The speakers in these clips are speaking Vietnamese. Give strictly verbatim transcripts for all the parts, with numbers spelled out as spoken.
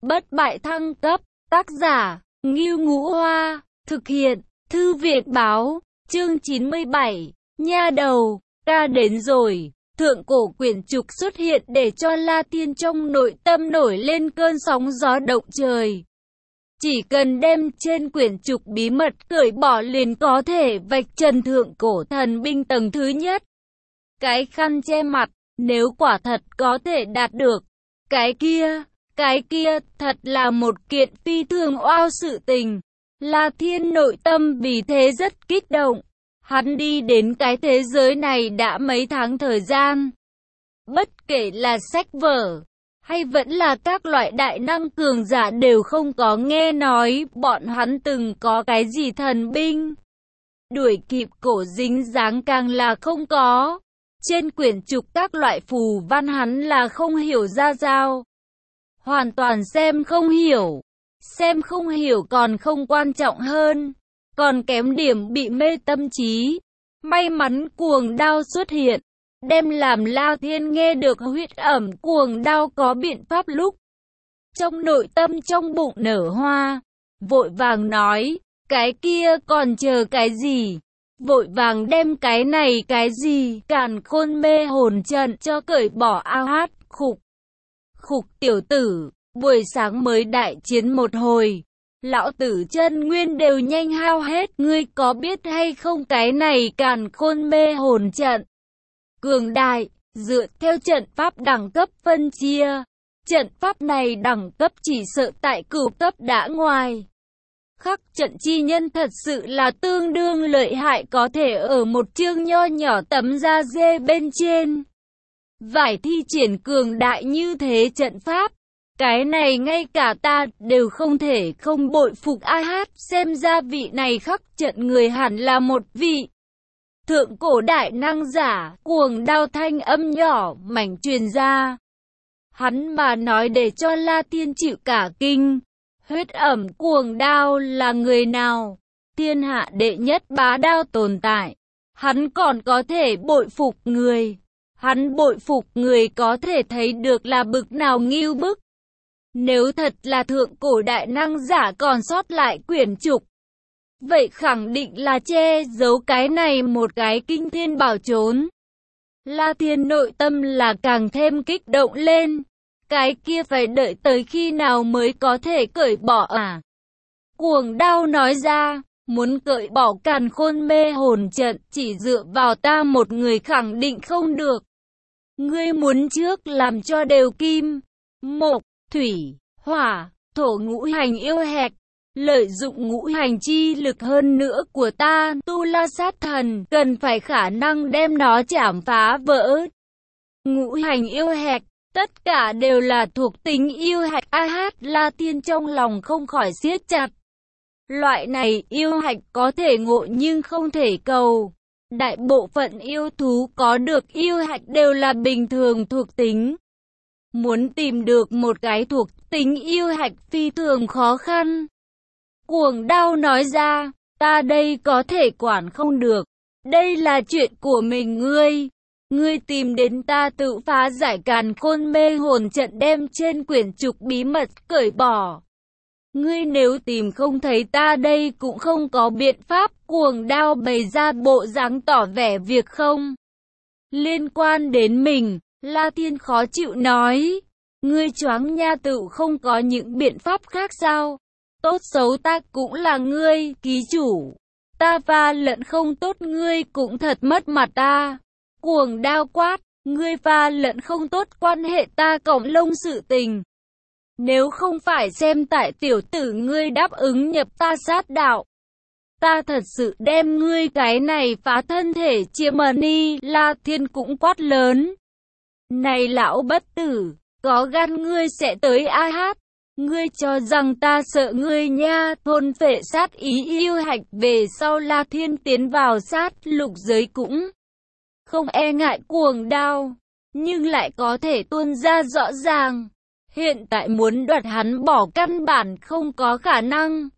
bất bại thăng cấp, tác giả, Ngưu Ngũ Hoa, thực hiện, Thư viện báo, chương chín mươi bảy, nha đầu, ca đến rồi. Thượng cổ quyển trục xuất hiện để cho La Thiên trong nội tâm nổi lên cơn sóng gió động trời. Chỉ cần đem trên quyển trục bí mật cởi bỏ liền có thể vạch trần thượng cổ thần binh tầng thứ nhất. Cái khăn che mặt, nếu quả thật có thể đạt được, cái kia, cái kia thật là một kiện phi thường oao sự tình. La Thiên nội tâm vì thế rất kích động. Hắn đi đến cái thế giới này đã mấy tháng thời gian. Bất kể là sách vở, hay vẫn là các loại đại năng cường giả đều không có nghe nói bọn hắn từng có cái gì thần binh. Đuổi kịp cổ dính dáng càng là không có. Trên quyển trục các loại phù văn hắn là không hiểu ra sao. Hoàn toàn xem không hiểu. Xem không hiểu còn không quan trọng hơn. Còn kém điểm bị mê tâm trí. May mắn cuồng đao xuất hiện. Đem làm La Thiên nghe được huyết ẩm cuồng đao có biện pháp lúc. Trong nội tâm trong bụng nở hoa. Vội vàng nói. Cái kia còn chờ cái gì? Vội vàng đem cái này cái gì càn khôn mê hồn trận cho cởi bỏ. A hát khục. Khục tiểu tử. Buổi sáng mới đại chiến một hồi. Lão tử chân nguyên đều nhanh hao hết. Ngươi có biết hay không cái này càn khôn mê hồn trận? Cường đại, dựa theo trận pháp đẳng cấp phân chia. Trận pháp này đẳng cấp chỉ sợ tại cửu cấp đã ngoài. Khắc trận chi nhân thật sự là tương đương lợi hại, có thể ở một chương nho nhỏ tấm da dê bên trên. Vải thi triển cường đại như thế trận pháp. Cái này ngay cả ta đều không thể không bội phục. A hát, xem ra vị này khắc trận người hẳn là một vị thượng cổ đại năng giả. Cuồng đao thanh âm nhỏ mảnh truyền ra. Hắn mà nói để cho La Thiên chịu cả kinh. Huyết ẩm cuồng đao là người nào? Thiên hạ đệ nhất bá đao tồn tại. Hắn còn có thể bội phục người. Hắn bội phục người có thể thấy được là bực nào ngưu bức. Nếu thật là thượng cổ đại năng giả còn sót lại quyển trục, vậy khẳng định là che giấu cái này một cái kinh thiên bảo trốn. La Thiên nội tâm là càng thêm kích động lên. Cái kia phải đợi tới khi nào mới có thể cởi bỏ à? Cuồng đao nói ra, muốn cởi bỏ càn khôn mê hồn trận chỉ dựa vào ta một người khẳng định không được. Ngươi muốn trước làm cho đều kim, mộc, thủy, hỏa, thổ ngũ hành yêu hệt, lợi dụng ngũ hành chi lực hơn nữa của ta, tu la sát thần, cần phải khả năng đem nó chảm phá vỡ. Ngũ hành yêu hệt, tất cả đều là thuộc tính yêu hạch. A hát, La Thiên trong lòng không khỏi siết chặt. Loại này yêu hạch có thể ngộ nhưng không thể cầu. Đại bộ phận yêu thú có được yêu hạch đều là bình thường thuộc tính. Muốn tìm được một cái thuộc tính yêu hạch phi thường khó khăn. Cuồng đao nói ra, ta đây có thể quản không được. Đây là chuyện của mình ngươi. Ngươi tìm đến ta tự phá giải càn khôn mê hồn trận đem trên quyển trục bí mật cởi bỏ. Ngươi nếu tìm không thấy ta đây cũng không có biện pháp. Cuồng đao bày ra bộ dáng tỏ vẻ việc không liên quan đến mình. La Thiên khó chịu nói. Ngươi choáng nha, tự không có những biện pháp khác sao? Tốt xấu ta cũng là ngươi, ký chủ. Ta pha lẫn không tốt ngươi cũng thật mất mặt ta. Cuồng đao quát, ngươi pha lẫn không tốt quan hệ ta cổng lông sự tình. Nếu không phải xem tại tiểu tử ngươi đáp ứng nhập ta sát đạo, ta thật sự đem ngươi cái này phá thân thể chia mờ ni. La Thiên cũng quát lớn. Này lão bất tử, có gan ngươi sẽ tới. A hát, ngươi cho rằng ta sợ ngươi nha? Thôn phệ sát ý yêu hạch về sau. La Thiên tiến vào sát lục giới cũng không e ngại cuồng đao, nhưng lại có thể tuôn ra rõ ràng. Hiện tại muốn đoạt hắn bỏ căn bản không có khả năng.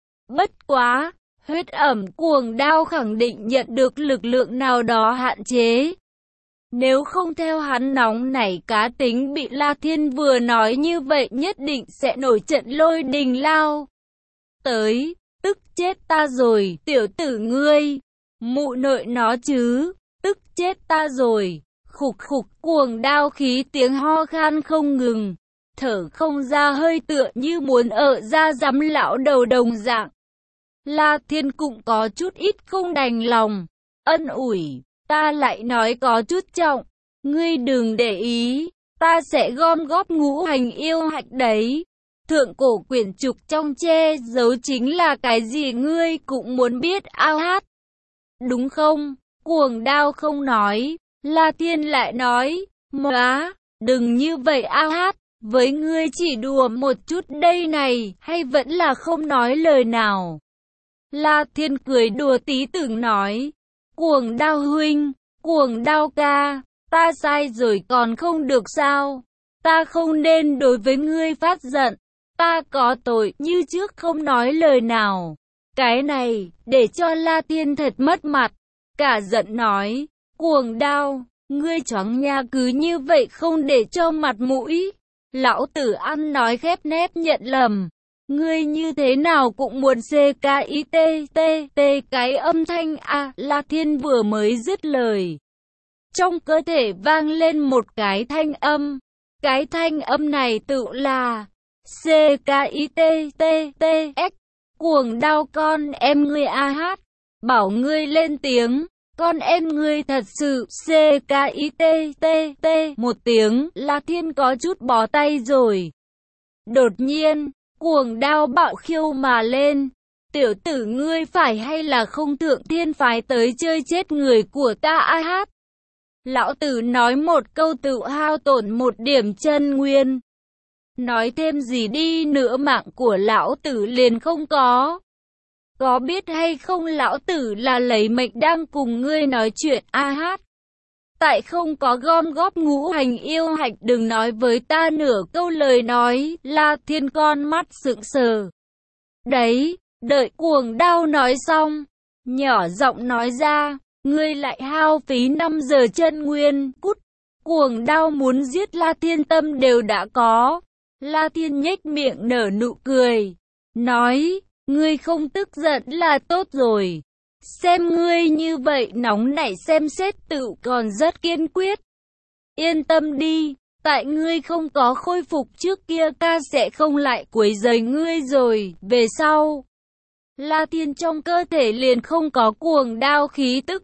Bất quá, huyết ẩm cuồng đao khẳng định nhận được lực lượng nào đó hạn chế. Nếu không theo hắn nóng nảy cá tính bị La Thiên vừa nói như vậy nhất định sẽ nổi trận lôi đình lao tới, tức chết ta rồi, tiểu tử ngươi, mụ nội nó chứ, tức chết ta rồi, khục khục, cuồng đao khí tiếng ho khan không ngừng, thở không ra hơi tựa như muốn ở ra giám lão đầu đồng dạng. La Thiên cũng có chút ít không đành lòng, ân ủi, ta lại nói có chút trọng, ngươi đừng để ý, ta sẽ gom góp ngũ hành yêu hạch đấy. Thượng cổ quyển trục trong che giấu chính là cái gì ngươi cũng muốn biết ao hát. Đúng không? Cuồng đao không nói, La Thiên lại nói, móa, đừng như vậy ao hát, với ngươi chỉ đùa một chút đây này, hay vẫn là không nói lời nào. La Thiên cười đùa tí tưởng nói, cuồng đao huynh, cuồng đao ca, ta sai rồi còn không được sao, ta không nên đối với ngươi phát giận, ta có tội như trước không nói lời nào. Cái này, để cho La Thiên thật mất mặt, cả giận nói, cuồng đao, ngươi choáng nha cứ như vậy không để cho mặt mũi. Lão tử ăn nói khép nép nhận lầm, ngươi như thế nào cũng muốn C-K-I-T-T-T cái âm thanh a. La Thiên vừa mới dứt lời, trong cơ thể vang lên một cái thanh âm, cái thanh âm này tự là C-K-I-T-T-T-X, cuồng đao con em ngươi a hát, bảo ngươi lên tiếng, con em ngươi thật sự C-K-I-T-T-T một tiếng, La Thiên có chút bó tay rồi. Đột nhiên, cuồng đao bạo khiêu mà lên, tiểu tử ngươi phải hay là không thượng thiên phái tới chơi chết người của ta a hát. Lão tử nói một câu tự hao tổn một điểm chân nguyên. Nói thêm gì đi nữa mạng của lão tử liền không có. Có biết hay không lão tử là lấy mệnh đang cùng ngươi nói chuyện a hát. Tại không có gom góp ngũ hành yêu hạch đừng nói với ta nửa câu lời nói. La Thiên con mắt sững sờ. Đấy, đợi cuồng đao nói xong, nhỏ giọng nói ra, ngươi lại hao phí năm giờ chân nguyên, cút. Cuồng đao muốn giết La Thiên tâm đều đã có. La Thiên nhếch miệng nở nụ cười, nói, ngươi không tức giận là tốt rồi. Xem ngươi như vậy nóng nảy xem xét tự còn rất kiên quyết. Yên tâm đi, tại ngươi không có khôi phục trước kia ta sẽ không lại quấy rầy ngươi rồi, về sau. La Thiên trong cơ thể liền không có cuồng đao khí tức.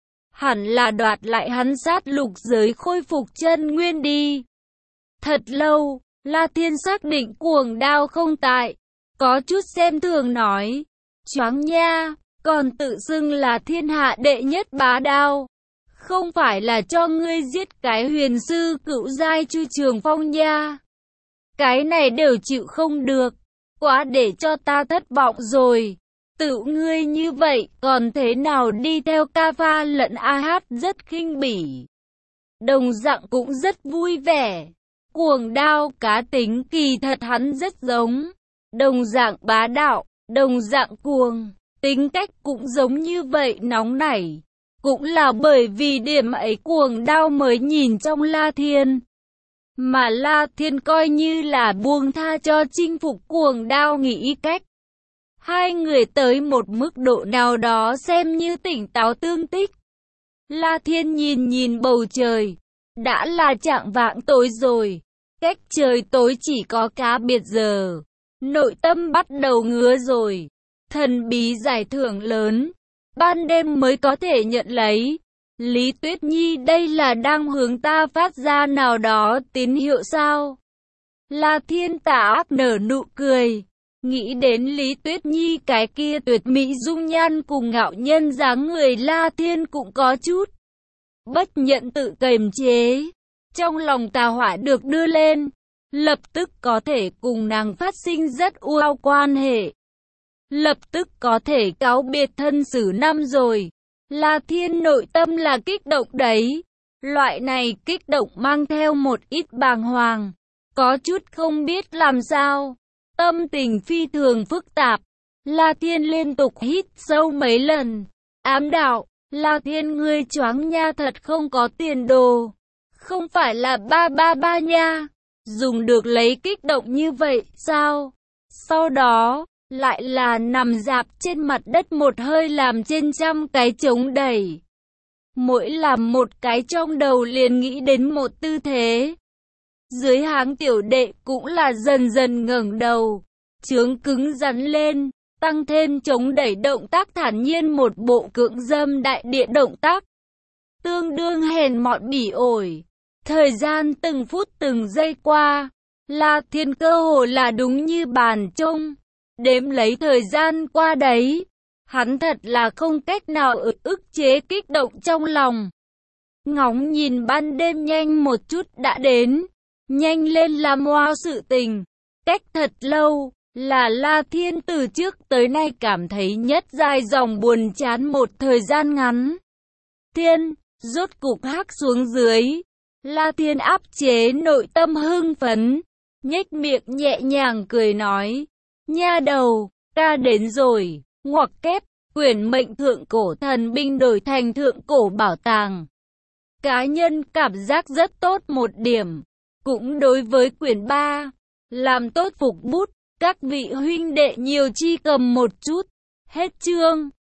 Hẳn là đoạt lại hắn sát lục giới khôi phục chân nguyên đi. Thật lâu, La Thiên xác định cuồng đao không tại, có chút xem thường nói, choáng nha, còn tự xưng là thiên hạ đệ nhất bá đao. Không phải là cho ngươi giết cái huyền sư cựu giai Chu Trường Phong nha. Cái này đều chịu không được, quá để cho ta thất vọng rồi. Tự ngươi như vậy, còn thế nào đi theo ca pha lẫn a hát rất khinh bỉ. Đồng dạng cũng rất vui vẻ. Cuồng đao cá tính kỳ thật hắn rất giống. Đồng dạng bá đạo, đồng dạng cuồng, tính cách cũng giống như vậy nóng nảy. Cũng là bởi vì điểm ấy cuồng đao mới nhìn trong La Thiên. Mà La Thiên coi như là buông tha cho chinh phục cuồng đao nghĩ cách. Hai người tới một mức độ nào đó xem như tỉnh táo tương tích. La Thiên nhìn nhìn bầu trời. Đã là chạng vạng tối rồi. Cách trời tối chỉ có cá biệt giờ. Nội tâm bắt đầu ngứa rồi. Thần bí giải thưởng lớn. Ban đêm mới có thể nhận lấy. Lý Tuyết Nhi đây là đang hướng ta phát ra nào đó tín hiệu sao? La Thiên tà ác nở nụ cười. Nghĩ đến Lý Tuyết Nhi cái kia tuyệt mỹ dung nhan cùng ngạo nhân dáng người La Thiên cũng có chút bất nhận tự kiềm chế. Trong lòng tà hỏa được đưa lên, lập tức có thể cùng nàng phát sinh rất ưu quan hệ. Lập tức có thể cáo biệt thân xử năm rồi. La Thiên nội tâm là kích động đấy. Loại này kích động mang theo một ít bàng hoàng. Có chút không biết làm sao. Tâm tình phi thường phức tạp. La Thiên liên tục hít sâu mấy lần. Ám đạo, La Thiên ngươi choáng nha, thật không có tiền đồ. Không phải là ba ba ba nha. Dùng được lấy kích động như vậy, sao? Sau đó, lại là nằm rạp trên mặt đất một hơi làm trên trăm cái chống đẩy. Mỗi làm một cái trong đầu liền nghĩ đến một tư thế. Dưới háng tiểu đệ cũng là dần dần ngẩng đầu, trướng cứng rắn lên, tăng thêm chống đẩy động tác thản nhiên, một bộ cưỡng dâm đại địa động tác. Tương đương hèn mọn bỉ ổi. Thời gian từng phút từng giây qua, La Thiên cơ hồ là đúng như bàn trông. Đếm lấy thời gian qua đấy, hắn thật là không cách nào ức chế kích động trong lòng. Ngóng nhìn ban đêm nhanh một chút đã đến, nhanh lên làm wow sự tình. Cách thật lâu, là La Thiên từ trước tới nay cảm thấy nhất dài dòng buồn chán một thời gian ngắn. Thiên, rốt cục hắc xuống dưới. La Thiên áp chế nội tâm hưng phấn, nhếch miệng nhẹ nhàng cười nói, nha đầu, ta đến rồi, ngoặc kép, quyển mệnh thượng cổ thần binh đổi thành thượng cổ bảo tàng. Cá nhân cảm giác rất tốt một điểm, cũng đối với quyển ba, làm tốt phục bút, các vị huynh đệ nhiều chi cầm một chút, hết chương.